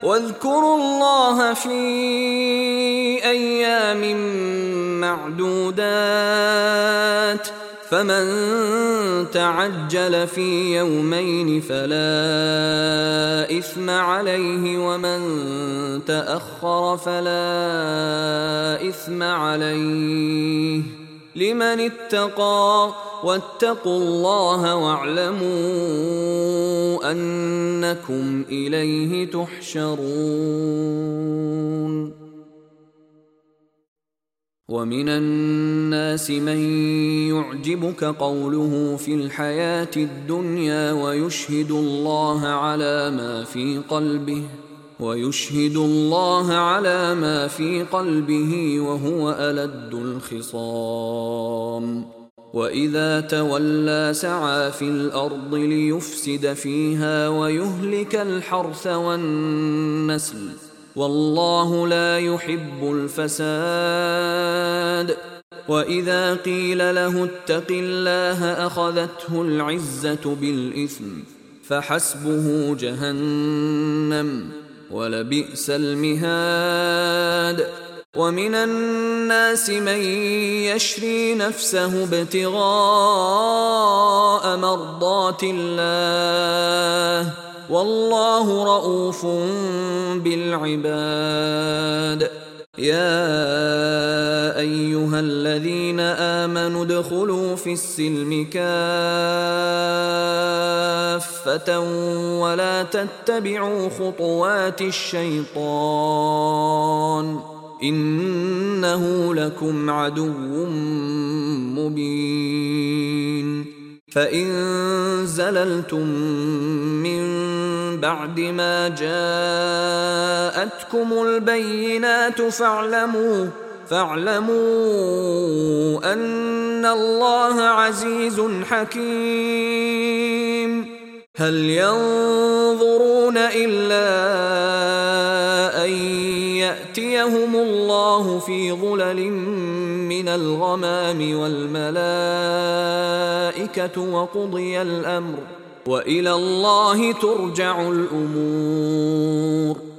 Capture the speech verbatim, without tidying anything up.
واذكروا الله في أيام معدودات، فمن تعجل في يومين فلا إثم عليه، ومن تأخر فلا إثم عليه، لمن اتقى. واتقوا الله واعلموا أنكم إليه تحشرون. ومن الناس من يعجبك قوله في الحياة الدنيا ويشهد الله على ما في قلبه ويشهد الله على ما في قلبه وهو ألد الخصام. وإذا تولى سعى في الأرض ليفسد فيها ويهلك الحرث والنسل، والله لا يحب الفساد. وإذا قيل له اتق الله أخذته العزة بالإثم، فحسبه جهنم ولبئس المهاد. ومن الناس من يشري نفسه ابتغاء مرضات الله، والله رؤوف بالعباد. يا أيها الذين آمنوا ادخلوا في السلم كافة ولا تتبعوا خطوات الشيطان، إنه لكم عدو مبين. فإن زللتم من بعد ما جاءتكم البينات فاعلموا فاعلموا أن الله عزيز حكيم. هل ينظرون إلا أن يأتيهم الله في ظلل من الغمام والملائكة وقضي الأمر، وإلى الله ترجع الأمور.